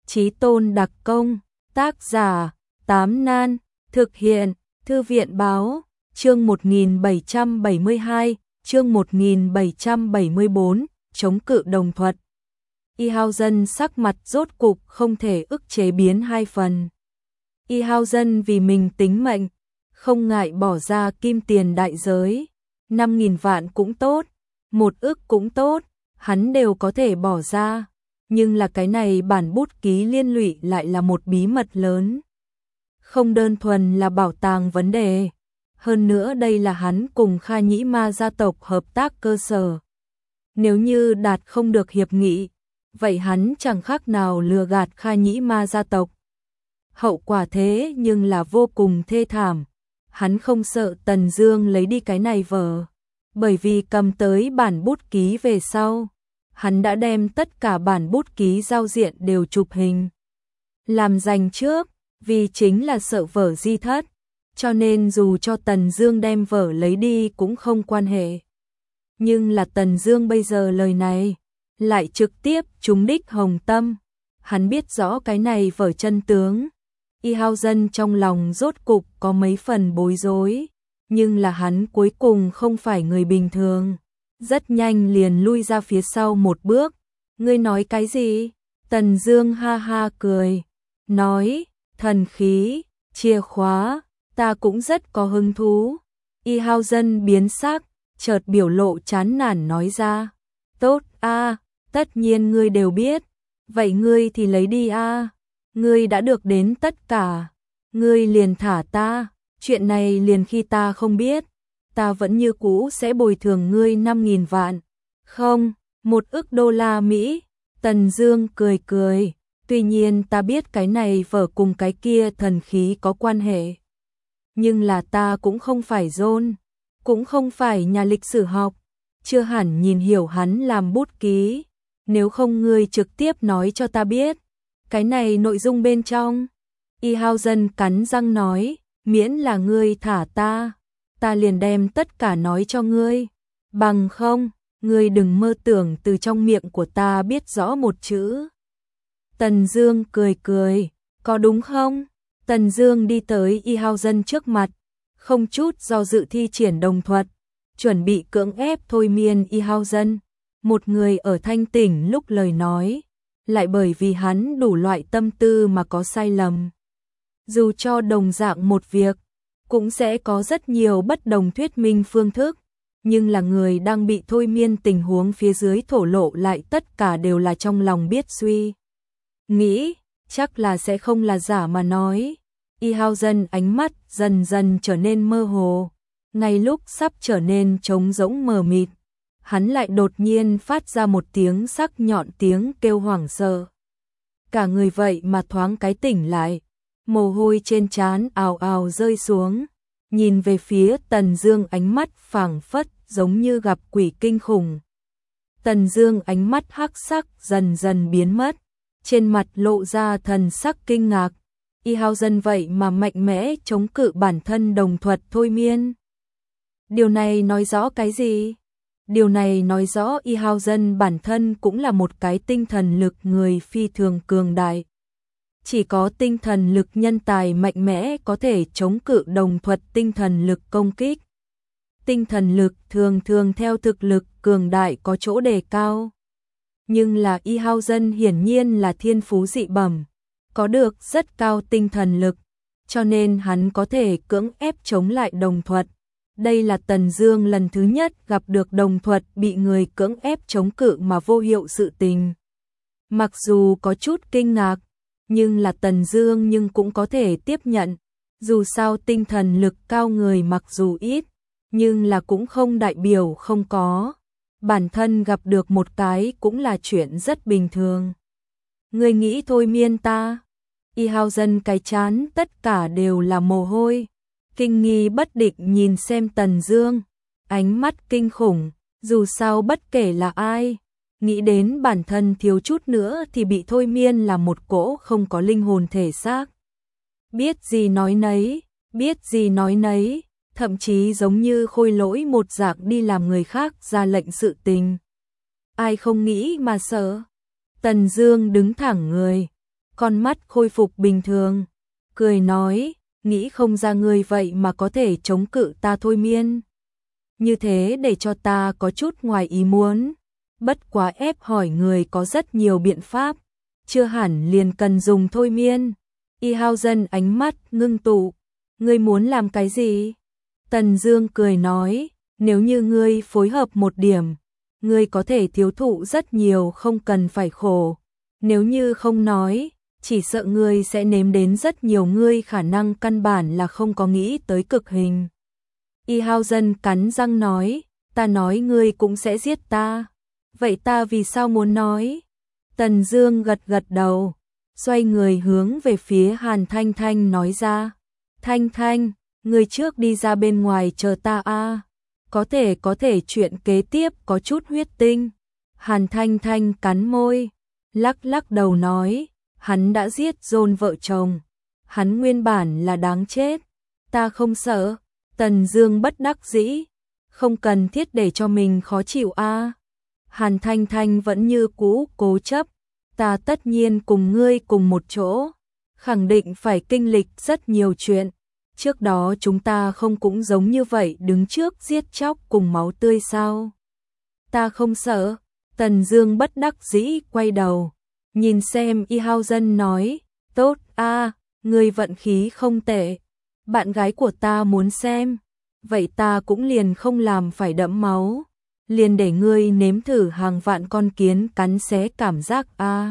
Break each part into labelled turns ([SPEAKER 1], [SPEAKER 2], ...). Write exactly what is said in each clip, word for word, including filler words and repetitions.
[SPEAKER 1] Chí Tôn đặc công, tác giả, Tám Nan, thực hiện, Thư viện báo, chương một nghìn bảy trăm bảy mươi hai, chương một nghìn bảy trăm bảy mươi bốn, chống cự đồng thuật. Y Hao Dân sắc mặt rốt cục không thể ức chế biến hai phần. Y Hao Dân vì mình tính mệnh, không ngại bỏ ra kim tiền đại giới, năm nghìn vạn cũng tốt, một ức cũng tốt, hắn đều có thể bỏ ra. Nhưng là cái này bản bút ký liên lụy lại là một bí mật lớn. Không đơn thuần là bảo tàng vấn đề. Hơn nữa đây là hắn cùng Kha Nhĩ Ma gia tộc hợp tác cơ sở. Nếu như đạt không được hiệp nghị, vậy hắn chẳng khác nào lừa gạt Kha Nhĩ Ma gia tộc. Hậu quả thế nhưng là vô cùng thê thảm. Hắn không sợ Tần Dương lấy đi cái này vở, bởi vì cầm tới bản bút ký về sau, hắn đã đem tất cả bản bút ký giao diện đều chụp hình, làm dành trước, vì chính là sợ vở di thất, cho nên dù cho Tần Dương đem vở lấy đi cũng không quan hệ. Nhưng là Tần Dương bây giờ lời này lại trực tiếp trúng đích hồng tâm, hắn biết rõ cái này vở chân tướng. Y Hao Dân trong lòng rốt cục có mấy phần bối rối, nhưng là hắn cuối cùng không phải người bình thường. Rất nhanh liền lui ra phía sau một bước. Ngươi nói cái gì? Tần Dương ha ha cười, nói, thần khí, chìa khóa, ta cũng rất có hứng thú. Y Hao Dân biến sắc, chợt biểu lộ chán nản nói ra, tốt a, tất nhiên ngươi đều biết, vậy ngươi thì lấy đi a, ngươi đã được đến tất cả, ngươi liền thả ta, chuyện này liền khi ta không biết, ta vẫn như cũ sẽ bồi thường ngươi năm nghìn vạn. Không, một ức đô la Mỹ. Tần Dương cười cười, tuy nhiên ta biết cái này vở cùng cái kia thần khí có quan hệ. Nhưng là ta cũng không phải John, cũng không phải nhà lịch sử học, chưa hẳn nhìn hiểu hắn làm bút ký. Nếu không ngươi trực tiếp nói cho ta biết, cái này nội dung bên trong. Y Hao Dân cắn răng nói, miễn là ngươi thả ta, ta liền đem tất cả nói cho ngươi, bằng không, ngươi đừng mơ tưởng từ trong miệng của ta biết rõ một chữ. Tần Dương cười cười, có đúng không? Tần Dương đi tới Y Hao Dân trước mặt, không chút do dự thi triển đồng thuật, chuẩn bị cưỡng ép thôi miên Y Hao Dân. Một người ở thanh tỉnh lúc lời nói, lại bởi vì hắn đủ loại tâm tư mà có sai lầm. Dù cho đồng dạng một việc, cũng sẽ có rất nhiều bất đồng thuyết minh phương thức, nhưng là người đang bị thôi miên tình huống phía dưới thổ lộ lại tất cả đều là trong lòng biết suy nghĩ, chắc là sẽ không là giả mà nói. Y Hao Dân ánh mắt dần dần trở nên mơ hồ, ngay lúc sắp trở nên trống rỗng mờ mịt, hắn lại đột nhiên phát ra một tiếng sắc nhọn tiếng kêu hoảng sợ. Cả người vậy mà thoáng cái tỉnh lại, mồ hôi trên trán ào ào rơi xuống, nhìn về phía Tần Dương ánh mắt phảng phất giống như gặp quỷ kinh khủng. Tần Dương ánh mắt hắc sắc dần dần biến mất, trên mặt lộ ra thần sắc kinh ngạc. Y Hao Dân vậy mà mạnh mẽ chống cự bản thân đồng thuật thôi miên. Điều này nói rõ cái gì? Điều này nói rõ Y Hao Dân bản thân cũng là một cái tinh thần lực người phi thường cường đại. Chỉ có tinh thần lực nhân tài mạnh mẽ có thể chống cự đồng thuật tinh thần lực công kích. Tinh thần lực thường thường theo thực lực cường đại có chỗ đề cao. Nhưng là Y Hao Dân hiển nhiên là thiên phú dị bẩm, có được rất cao tinh thần lực, cho nên hắn có thể cưỡng ép chống lại đồng thuật. Đây là Tần Dương lần thứ nhất gặp được đồng thuật bị người cưỡng ép chống cự mà vô hiệu sự tình. Mặc dù có chút kinh ngạc, nhưng là Tần Dương nhưng cũng có thể tiếp nhận. Dù sao tinh thần lực cao người mặc dù ít, nhưng là cũng không đại biểu không có. Bản thân gặp được một cái cũng là chuyện rất bình thường. Ngươi nghĩ thôi miên ta? Y Hao Dân cái chán tất cả đều là mồ hôi, kinh nghi bất định nhìn xem Tần Dương, ánh mắt kinh khủng, dù sao bất kể là ai, nghĩ đến bản thân thiếu chút nữa thì bị thôi miên là một cỗ không có linh hồn thể xác. Biết gì nói nấy, biết gì nói nấy, thậm chí giống như khôi lỗi một dạng đi làm người khác ra lệnh sự tình. Ai không nghĩ mà sợ? Tần Dương đứng thẳng người, con mắt khôi phục bình thường, cười nói, nghĩ không ra ngươi vậy mà có thể chống cự ta thôi miên. Như thế để cho ta có chút ngoài ý muốn, bất quá ép hỏi người có rất nhiều biện pháp, chưa hẳn liền cần dùng thôi miên. Y Hao Dân ánh mắt ngưng tụ, ngươi muốn làm cái gì? Tần Dương cười nói, nếu như ngươi phối hợp một điểm, ngươi có thể thiếu thụ rất nhiều không cần phải khổ. Nếu như không nói, chỉ sợ ngươi sẽ nếm đến rất nhiều ngươi khả năng căn bản là không có nghĩ tới cực hình. Y Hao Dân cắn răng nói, ta nói ngươi cũng sẽ giết ta. Vậy ta vì sao muốn nói? Tần Dương gật gật đầu, xoay người hướng về phía Hàn Thanh Thanh nói ra. Thanh Thanh, ngươi trước đi ra bên ngoài chờ ta a. Có thể có thể chuyện kế tiếp có chút huyết tinh. Hàn Thanh Thanh cắn môi, lắc lắc đầu nói, hắn đã giết John vợ chồng. Hắn nguyên bản là đáng chết. Ta không sợ. Tần Dương bất đắc dĩ, không cần thiết để cho mình khó chịu a. Hàn Thanh Thanh vẫn như cũ cố chấp, ta tất nhiên cùng ngươi cùng một chỗ, khẳng định phải kinh lịch rất nhiều chuyện. Trước đó chúng ta không cũng giống như vậy đứng trước giết chóc cùng máu tươi sao? Ta không sợ. Tần Dương bất đắc dĩ quay đầu, nhìn xem Y Hao Dân nói, tốt a, ngươi vận khí không tệ. Bạn gái của ta muốn xem, vậy ta cũng liền không làm phải đẫm máu, liền để ngươi nếm thử hàng vạn con kiến cắn xé cảm giác a.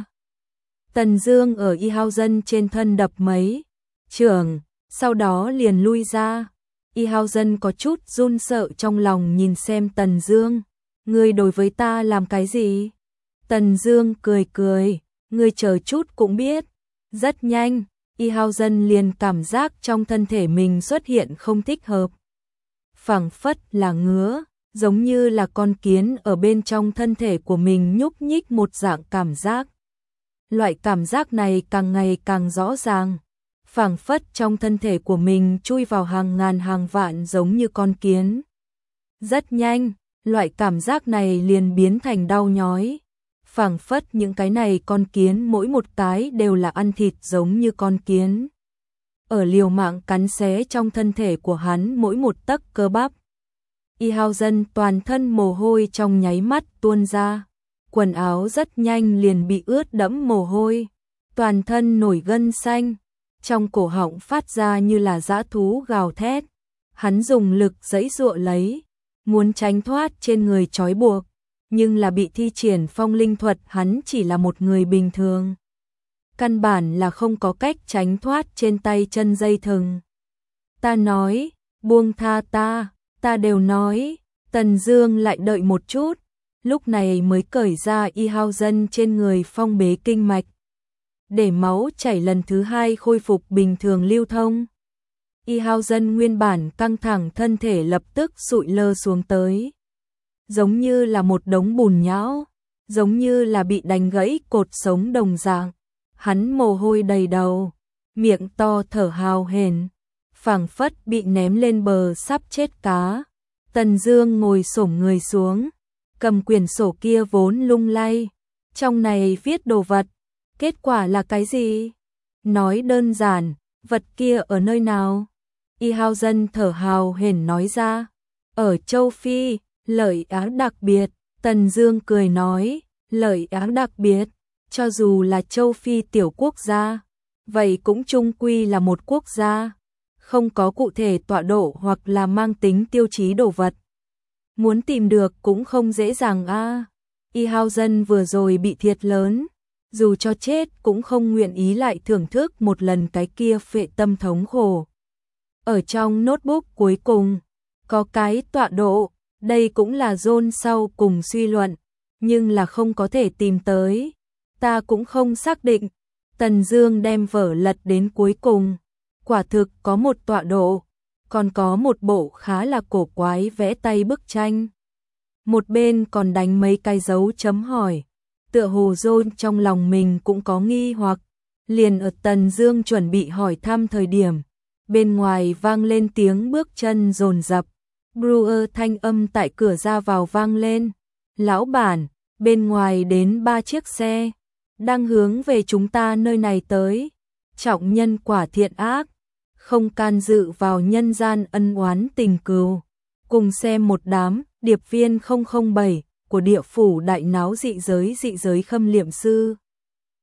[SPEAKER 1] Tần Dương ở Y Hao Dân trên thân đập mấy chưởng, sau đó liền lui ra. Y Hao Dân có chút run sợ trong lòng nhìn xem Tần Dương, ngươi đối với ta làm cái gì? Tần Dương cười cười, ngươi chờ chút cũng biết. Rất nhanh, Y Hao Dân liền cảm giác trong thân thể mình xuất hiện không thích hợp. Phảng phất là ngứa, giống như là con kiến ở bên trong thân thể của mình nhúc nhích một dạng cảm giác. Loại cảm giác này càng ngày càng rõ ràng, phảng phất trong thân thể của mình chui vào hàng ngàn hàng vạn giống như con kiến. Rất nhanh, loại cảm giác này liền biến thành đau nhói. Phảng phất những cái này con kiến mỗi một cái đều là ăn thịt giống như con kiến. Ở liều mạng cắn xé trong thân thể của hắn mỗi một tấc cơ bắp. Y Hao Dân toàn thân mồ hôi trong nháy mắt tuôn ra. Quần áo rất nhanh liền bị ướt đẫm mồ hôi. Toàn thân nổi gân xanh. Trong cổ họng phát ra như là dã thú gào thét. Hắn dùng lực giãy giụa lấy, muốn tránh thoát trên người trói buộc. Nhưng là bị thi triển phong linh thuật, hắn chỉ là một người bình thường. Căn bản là không có cách tránh thoát trên tay chân dây thừng. Ta nói, buông tha ta, ta đều nói. Tần Dương lại đợi một chút, lúc này mới cởi ra Y Hao Dân trên người phong bế kinh mạch, để máu chảy lần thứ hai khôi phục bình thường lưu thông. Y Hao Dân nguyên bản căng thẳng thân thể lập tức sụi lơ xuống tới, giống như là một đống bùn nhão, giống như là bị đánh gãy cột sống đồng dạng. Hắn mồ hôi đầy đầu, miệng to thở hào hển, phảng phất bị ném lên bờ sắp chết cá. Tần Dương ngồi xổm người xuống, cầm quyển sổ kia vốn lung lay, trong này viết đồ vật, kết quả là cái gì? Nói đơn giản, vật kia ở nơi nào? Y Hao Dân thở hào hển nói ra, ở châu Phi, lợi áo đặc biệt. Tần Dương cười nói, lợi áo đặc biệt, cho dù là châu Phi tiểu quốc gia, vậy cũng chung quy là một quốc gia, không có cụ thể tọa độ hoặc là mang tính tiêu chí đồ vật. Muốn tìm được cũng không dễ dàng a. Y Hao Dân vừa rồi bị thiệt lớn, dù cho chết cũng không nguyện ý lại thưởng thức một lần cái kia phệ tâm thống khổ. Ở trong notebook cuối cùng, có cái tọa độ, đây cũng là John sau cùng suy luận, nhưng là không có thể tìm tới. Ta cũng không xác định. Tần Dương đem vở lật đến cuối cùng, quả thực có một tọa độ, còn có một bộ khá là cổ quái vẽ tay bức tranh. Một bên còn đánh mấy cái dấu chấm hỏi, tựa hồ John trong lòng mình cũng có nghi hoặc. Liền ở Tần Dương chuẩn bị hỏi thăm thời điểm, bên ngoài vang lên tiếng bước chân dồn dập. Brewer thanh âm tại cửa ra vào vang lên, lão bản, bên ngoài đến ba chiếc xe. đang hướng về chúng ta nơi này tới. Trọng nhân quả thiện ác, không can dự vào nhân gian ân oán tình cừu. Cùng xem một đám điệp viên không không bảy của địa phủ đại náo dị giới dị giới khâm liệm sư.